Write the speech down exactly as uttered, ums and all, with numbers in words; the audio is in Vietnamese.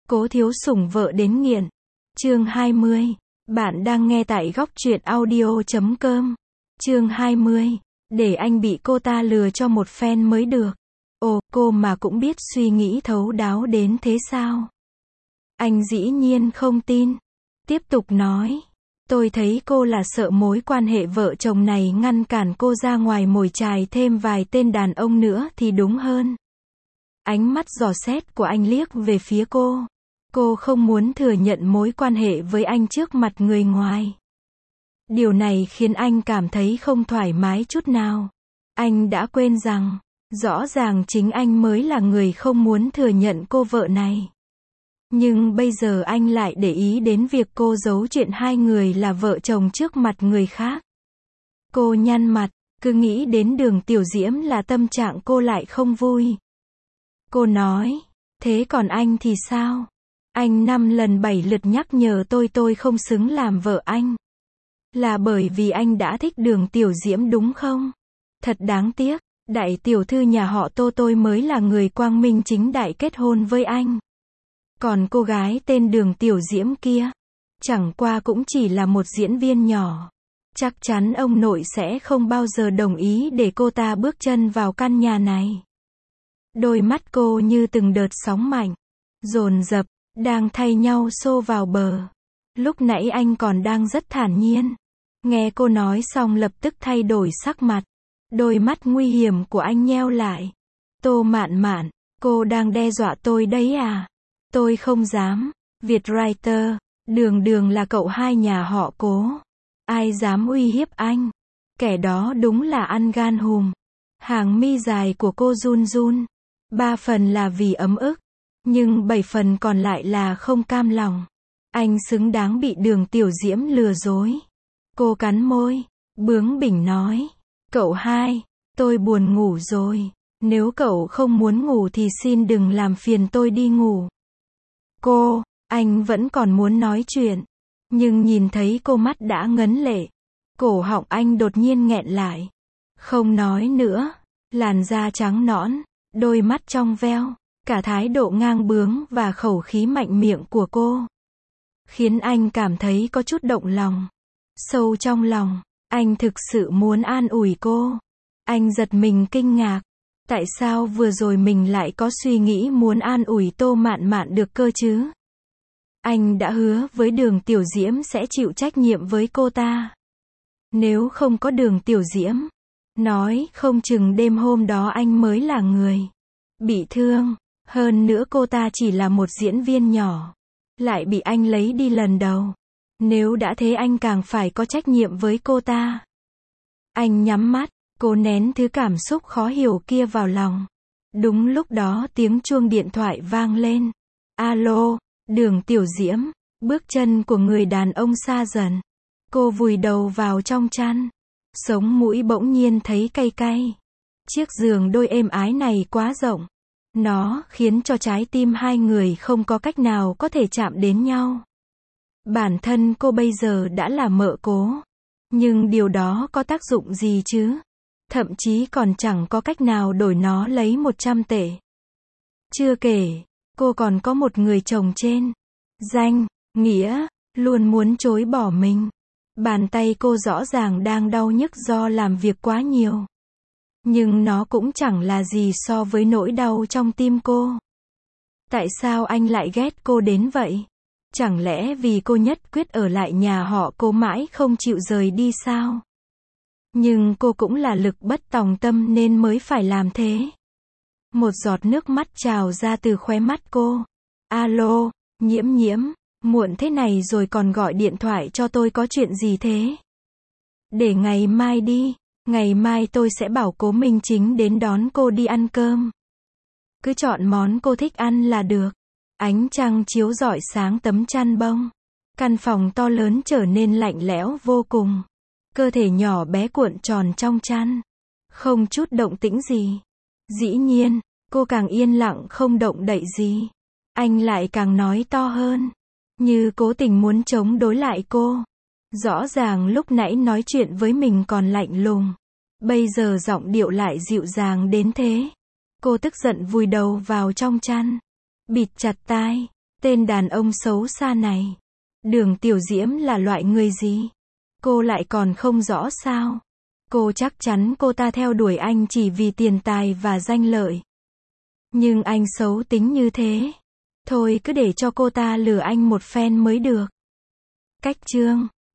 Cố thiếu sủng vợ đến nghiện. Chương hai mươi. Bạn đang nghe tại góc truyện audio chấm com. Chương hai mươi. Để anh bị cô ta lừa cho một phen mới được. Ồ, cô mà cũng biết suy nghĩ thấu đáo đến thế sao? Anh dĩ nhiên không tin. Tiếp tục nói. Tôi thấy cô là sợ mối quan hệ vợ chồng này ngăn cản cô ra ngoài mồi chài thêm vài tên đàn ông nữa thì đúng hơn. Ánh mắt dò xét của anh liếc về phía cô. Cô không muốn thừa nhận mối quan hệ với anh trước mặt người ngoài. Điều này khiến anh cảm thấy không thoải mái chút nào. Anh đã quên rằng, rõ ràng chính anh mới là người không muốn thừa nhận cô vợ này. Nhưng bây giờ anh lại để ý đến việc cô giấu chuyện hai người là vợ chồng trước mặt người khác. Cô nhăn mặt, cứ nghĩ đến Đường Tiểu Diễm là tâm trạng cô lại không vui. Cô nói, thế còn anh thì sao? Anh năm lần bảy lượt nhắc nhở tôi tôi không xứng làm vợ anh. Là bởi vì anh đã thích Đường Tiểu Diễm đúng không? Thật đáng tiếc, đại tiểu thư nhà họ Tô tôi mới là người quang minh chính đại kết hôn với anh. Còn cô gái tên Đường Tiểu Diễm kia, chẳng qua cũng chỉ là một diễn viên nhỏ. Chắc chắn ông nội sẽ không bao giờ đồng ý để cô ta bước chân vào căn nhà này. Đôi mắt cô như từng đợt sóng mạnh, dồn dập, đang thay nhau xô vào bờ. Lúc nãy anh còn đang rất thản nhiên. Nghe cô nói xong lập tức thay đổi sắc mặt. Đôi mắt nguy hiểm của anh nheo lại. Tô Mạn Mạn, cô đang đe dọa tôi đấy à? Tôi không dám. Việt Writer, Đường Đường là cậu hai nhà họ Cố. Ai dám uy hiếp anh? Kẻ đó đúng là ăn gan hùm. Hàng mi dài của cô run run. Ba phần là vì ấm ức. Nhưng bảy phần còn lại là không cam lòng. Anh xứng đáng bị Đường Tiểu Diễm lừa dối. Cô cắn môi, bướng bỉnh nói. Cậu hai, tôi buồn ngủ rồi. Nếu cậu không muốn ngủ thì xin đừng làm phiền tôi đi ngủ. Cô, anh vẫn còn muốn nói chuyện. Nhưng nhìn thấy cô mắt đã ngấn lệ. Cổ họng anh đột nhiên nghẹn lại. Không nói nữa. Làn da trắng nõn, đôi mắt trong veo. Cả thái độ ngang bướng và khẩu khí mạnh miệng của cô khiến anh cảm thấy có chút động lòng. Sâu trong lòng, anh thực sự muốn an ủi cô. Anh giật mình kinh ngạc. Tại sao vừa rồi mình lại có suy nghĩ muốn an ủi Tô Mạn Mạn được cơ chứ? Anh đã hứa với Đường Tiểu Diễm sẽ chịu trách nhiệm với cô ta. Nếu không có Đường Tiểu Diễm, nói không chừng đêm hôm đó anh mới là người bị thương. Hơn nữa cô ta chỉ là một diễn viên nhỏ, lại bị anh lấy đi lần đầu. Nếu đã thế anh càng phải có trách nhiệm với cô ta. Anh nhắm mắt, cố nén thứ cảm xúc khó hiểu kia vào lòng. Đúng lúc đó tiếng chuông điện thoại vang lên. Alo, Đường Tiểu Diễm. Bước chân của người đàn ông xa dần. Cô vùi đầu vào trong chăn. Sống mũi bỗng nhiên thấy cay cay. Chiếc giường đôi êm ái này quá rộng. Nó khiến cho trái tim hai người không có cách nào có thể chạm đến nhau. Bản thân cô bây giờ đã là mợ Cố. Nhưng điều đó có tác dụng gì chứ? Thậm chí còn chẳng có cách nào đổi nó lấy một trăm tệ. Chưa kể, cô còn có một người chồng trên danh, nghĩa, luôn muốn chối bỏ mình. Bàn tay cô rõ ràng đang đau nhức do làm việc quá nhiều. Nhưng nó cũng chẳng là gì so với nỗi đau trong tim cô. Tại sao anh lại ghét cô đến vậy? Chẳng lẽ vì cô nhất quyết ở lại nhà họ Cố mãi không chịu rời đi sao? Nhưng cô cũng là lực bất tòng tâm nên mới phải làm thế. Một giọt nước mắt trào ra từ khóe mắt cô. Alo, Nhiễm Nhiễm, muộn thế này rồi còn gọi điện thoại cho tôi có chuyện gì thế? Để ngày mai đi. Ngày mai tôi sẽ bảo Cố Minh Chính đến đón cô đi ăn cơm. Cứ chọn món cô thích ăn là được. Ánh trăng chiếu rọi sáng tấm chăn bông. Căn phòng to lớn trở nên lạnh lẽo vô cùng. Cơ thể nhỏ bé cuộn tròn trong chăn. Không chút động tĩnh gì. Dĩ nhiên, cô càng yên lặng không động đậy gì. Anh lại càng nói to hơn. Như cố tình muốn chống đối lại cô. Rõ ràng lúc nãy nói chuyện với mình còn lạnh lùng. Bây giờ giọng điệu lại dịu dàng đến thế. Cô tức giận vùi đầu vào trong chăn. Bịt chặt tai. Tên đàn ông xấu xa này. Đường Tiểu Diễm là loại người gì? Cô lại còn không rõ sao? Cô chắc chắn cô ta theo đuổi anh chỉ vì tiền tài và danh lợi. Nhưng anh xấu tính như thế. Thôi cứ để cho cô ta lừa anh một phen mới được. Cách chương